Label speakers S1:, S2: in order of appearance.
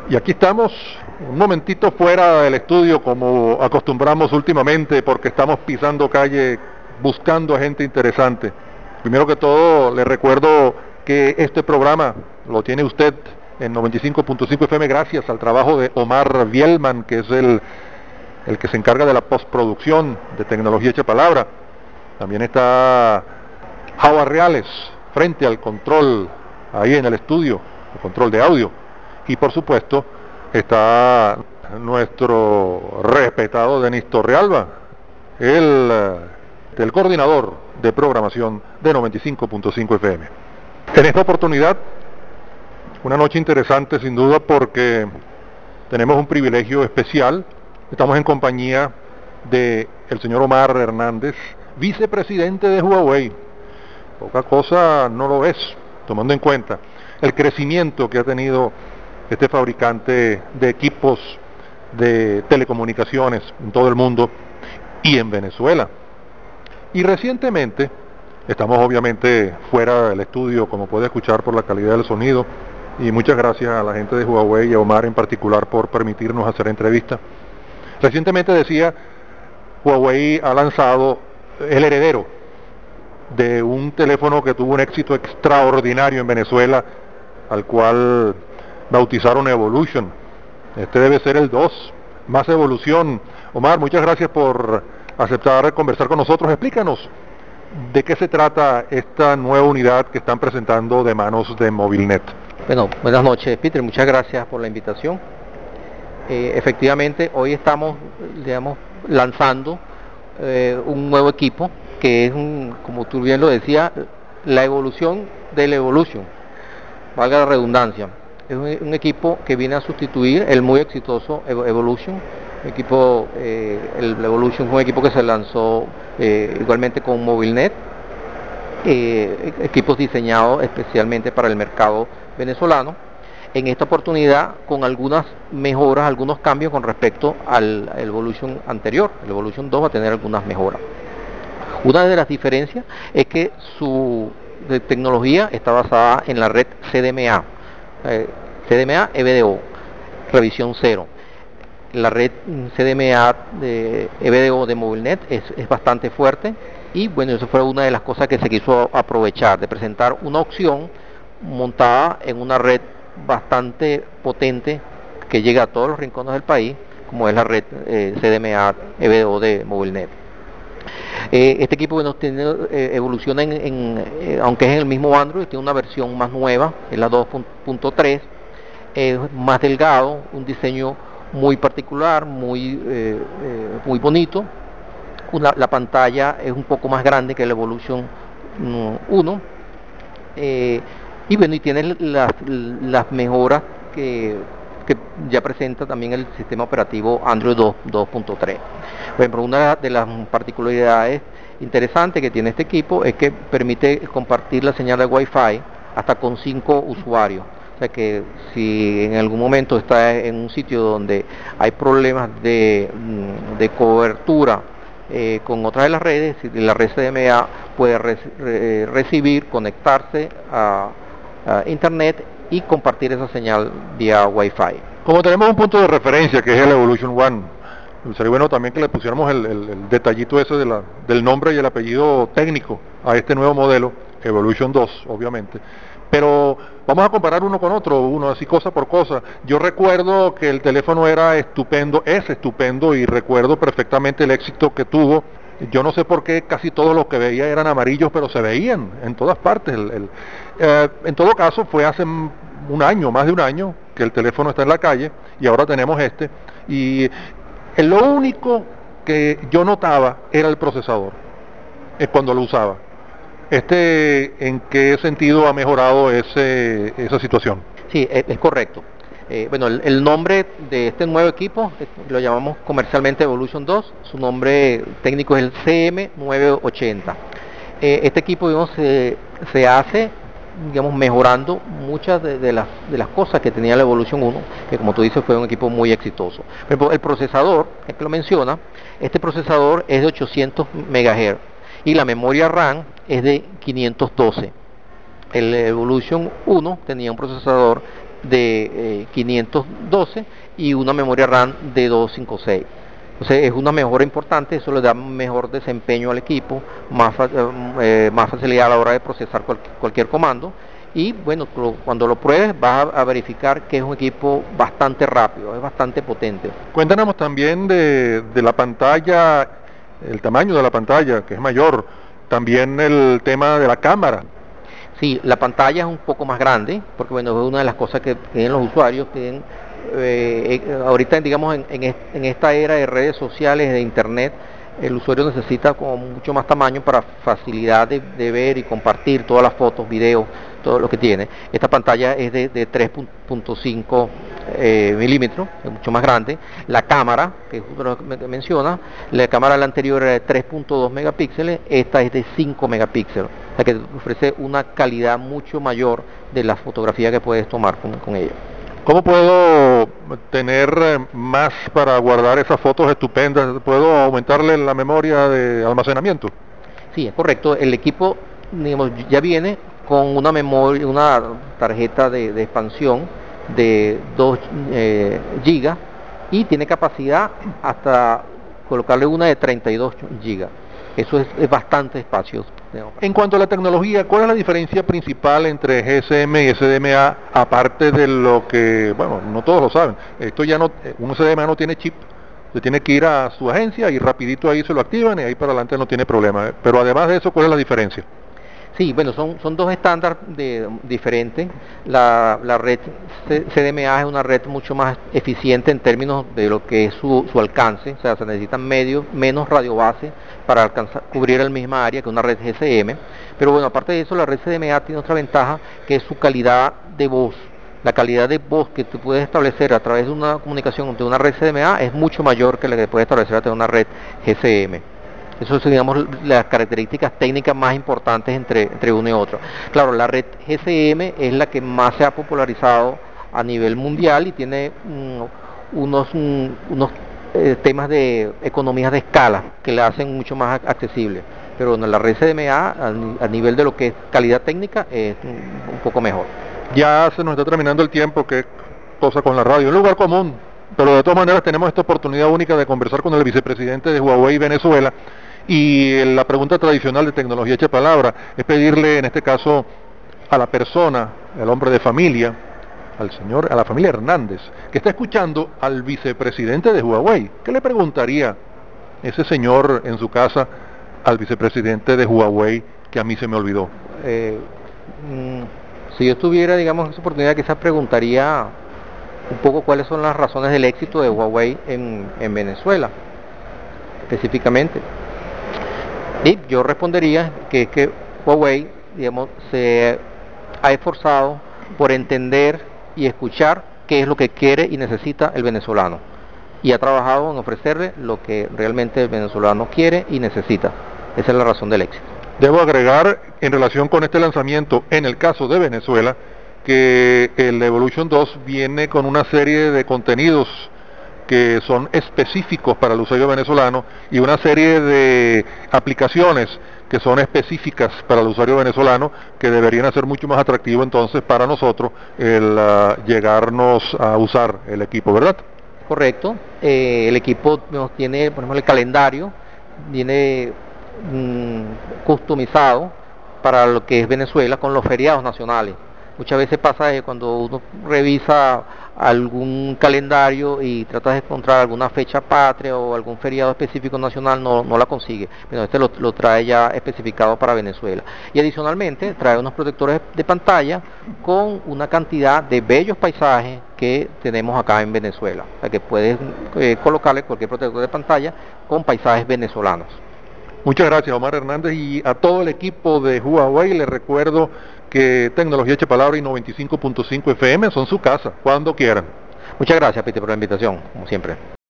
S1: Y aquí estamos, un momentito fuera del estudio como acostumbramos últimamente porque estamos pisando calle buscando a gente interesante. Primero que todo, le recuerdo que este programa lo tiene usted en 95.5 FM gracias al trabajo de Omar Bielman, que es el que se encarga de la postproducción de Tecnología Hecha Palabra. También está Java Reales frente al control ahí en el estudio, el control de audio. Y por supuesto está nuestro respetado Denis Torrealba, el coordinador de programación de 95.5 FM. En esta oportunidad, una noche interesante sin duda porque tenemos un privilegio especial. Estamos en compañía de el señor Omar Hernández, vicepresidente de Huawei. Poca cosa no lo es, tomando en cuenta el crecimiento que ha tenido este fabricante de equipos de telecomunicaciones en todo el mundo y en Venezuela. Y recientemente, estamos obviamente fuera del estudio, como puede escuchar por la calidad del sonido, y muchas gracias a la gente de Huawei y a Omar en particular por permitirnos hacer entrevistas. Recientemente decía, Huawei ha lanzado el heredero de un teléfono que tuvo un éxito extraordinario en Venezuela, al cual bautizaron Evolution. Este debe ser el 2, más evolución. Omar, muchas gracias por aceptar conversar con nosotros. Explícanos de qué se trata esta nueva unidad que están presentando de manos de Movilnet.
S2: Bueno, buenas noches, Peter, muchas gracias por la invitación. Efectivamente, hoy estamos, digamos, lanzando un nuevo equipo que es, como tú bien lo decías, la evolución del Evolution, valga la redundancia. Es un equipo que viene a sustituir el muy exitoso Evolution. El Evolution fue un equipo que se lanzó igualmente con Movilnet, equipos diseñados especialmente para el mercado venezolano. En esta oportunidad con algunas mejoras, algunos cambios con respecto al Evolution anterior. El Evolution 2 va a tener algunas mejoras. Una de las diferencias es que su tecnología está basada en la red CDMA, CDMA EVDO, revisión 0. La red CDMA de EVDO de Movilnet es bastante fuerte y bueno, eso fue una de las cosas que se quiso aprovechar, de presentar una opción montada en una red bastante potente que llega a todos los rincones del país, como es la red CDMA EVDO de Movilnet. Este equipo bueno, evoluciona aunque es en el mismo Android, tiene una versión más nueva, es la 2.3, es más delgado, un diseño muy particular, muy bonito. La pantalla es un poco más grande que el Evolution 1, y bueno, y tiene las mejoras que ya presenta también el sistema operativo Android 2.3. Por ejemplo, una de las particularidades interesantes que tiene este equipo es que permite compartir la señal de Wi-Fi hasta con 5 usuarios. O sea que si en algún momento está en un sitio donde hay problemas de cobertura con otras de las redes, la red CDMA puede recibir, conectarse a internet y compartir esa señal vía Wi-Fi.
S1: Como tenemos un punto de referencia que es el Evolution One, sería bueno también que le pusiéramos el detallito ese del nombre y el apellido técnico a este nuevo modelo, Evolution 2, obviamente. Pero vamos a comparar uno con otro, uno así cosa por cosa. Yo recuerdo que el teléfono era estupendo, es estupendo, y recuerdo perfectamente el éxito que tuvo. Yo no sé por qué casi todos los que veía eran amarillos, pero se veían en todas partes. En todo caso, fue hace un año, más de un año, que el teléfono está en la calle, y ahora tenemos este. Y lo único que yo notaba era el procesador, cuando lo usaba. ¿En qué sentido ha mejorado esa situación?
S2: Sí, es correcto. Bueno, el nombre de este nuevo equipo lo llamamos comercialmente Evolution 2, su nombre técnico es el CM980. Este equipo digamos, se hace digamos, mejorando muchas de las cosas que tenía la Evolution 1, que como tú dices fue un equipo muy exitoso. Por ejemplo, el procesador, es que lo menciona, este procesador es de 800 MHz y la memoria RAM es de 512. El Evolution 1 tenía un procesador de 512 y una memoria RAM de 256. Entonces es una mejora importante, eso le da mejor desempeño al equipo, más facilidad a la hora de procesar cualquier comando. Y bueno, cuando lo pruebes vas a verificar que es un equipo bastante rápido, es bastante potente.
S1: Cuéntanos también de la pantalla, el tamaño de la pantalla, que es mayor, también el tema de la cámara.
S2: Sí, la pantalla es un poco más grande, porque bueno, es una de las cosas que tienen los usuarios, ahorita digamos en esta era de redes sociales, de internet, el usuario necesita como mucho más tamaño para facilidad de ver y compartir todas las fotos, videos, todo lo que tiene. Esta pantalla es de 3.5 milímetros, es mucho más grande. La cámara, que es lo que menciona, la cámara la anterior era de 3.2 megapíxeles, esta es de 5 megapíxeles, o sea que ofrece una calidad mucho mayor de la fotografía que puedes tomar con ella.
S1: ¿Cómo puedo tener más para guardar esas fotos estupendas? ¿Puedo aumentarle la memoria de almacenamiento?
S2: Sí, es correcto. El equipo, digamos, ya viene con una memoria, una tarjeta de expansión de 2 gigas y tiene capacidad hasta colocarle una de 32 gigas. Eso es bastante espacio.
S1: En cuanto a la tecnología, ¿cuál es la diferencia principal entre GSM y SDMA, aparte de lo que, bueno, no todos lo saben, esto ya no, un SDMA no tiene chip, se tiene que ir a su agencia y rapidito ahí se lo activan y ahí para adelante no tiene problema, pero además de eso, ¿cuál es la diferencia?
S2: Sí, bueno, son dos estándares diferentes. La red CDMA es una red mucho más eficiente en términos de lo que es su alcance, o sea, se necesitan menos radiobase para cubrir el misma área que una red GSM. Pero bueno, aparte de eso, la red CDMA tiene otra ventaja que es su calidad de voz. La calidad de voz que tú puedes establecer a través de una comunicación de una red CDMA es mucho mayor que la que puedes establecer a través de una red GSM. Esas son, digamos, las características técnicas más importantes entre uno y otro. Claro, la red GSM es la que más se ha popularizado a nivel mundial y tiene unos temas de economías de escala que la hacen mucho más accesible. Pero bueno, la red CDMA a nivel de lo que es calidad técnica es un poco mejor.
S1: Ya se nos está terminando el tiempo, qué cosa con la radio, un lugar común, pero de todas maneras tenemos esta oportunidad única de conversar con el vicepresidente de Huawei Venezuela. Y la pregunta tradicional de tecnología hecha palabra es pedirle en este caso a la persona, al hombre de familia, a la familia Hernández, que está escuchando al vicepresidente de Huawei. ¿Qué le preguntaría ese señor en su casa al vicepresidente de Huawei que a mí se me olvidó?
S2: Eh, si yo tuviera, digamos, esa oportunidad, quizás preguntaría un poco cuáles son las razones del éxito de Huawei en Venezuela, específicamente. Y yo respondería que es que Huawei, digamos, se ha esforzado por entender y escuchar qué es lo que quiere y necesita el venezolano. Y ha trabajado en ofrecerle lo que realmente el venezolano quiere y necesita. Esa es la razón del éxito.
S1: Debo agregar, en relación con este lanzamiento, en el caso de Venezuela, que el Evolution 2 viene con una serie de contenidos que son específicos para el usuario venezolano y una serie de aplicaciones que son específicas para el usuario venezolano que deberían hacer mucho más atractivo entonces para nosotros el llegarnos a usar el equipo, ¿verdad?
S2: Correcto. El equipo tiene, por ejemplo, el calendario, viene customizado para lo que es Venezuela con los feriados nacionales. Muchas veces pasa que cuando uno revisa algún calendario y trata de encontrar alguna fecha patria o algún feriado específico nacional, no la consigue. Pero este lo trae ya especificado para Venezuela. Y adicionalmente trae unos protectores de pantalla con una cantidad de bellos paisajes que tenemos acá en Venezuela. O sea que puedes colocarle cualquier protector de pantalla con paisajes venezolanos.
S1: Muchas gracias, Omar Hernández, y a todo el equipo de Huawei les recuerdo que Tecnología Hecha Palabra y 95.5 FM son su casa, cuando quieran.
S2: Muchas gracias, Peter, por la invitación, como siempre.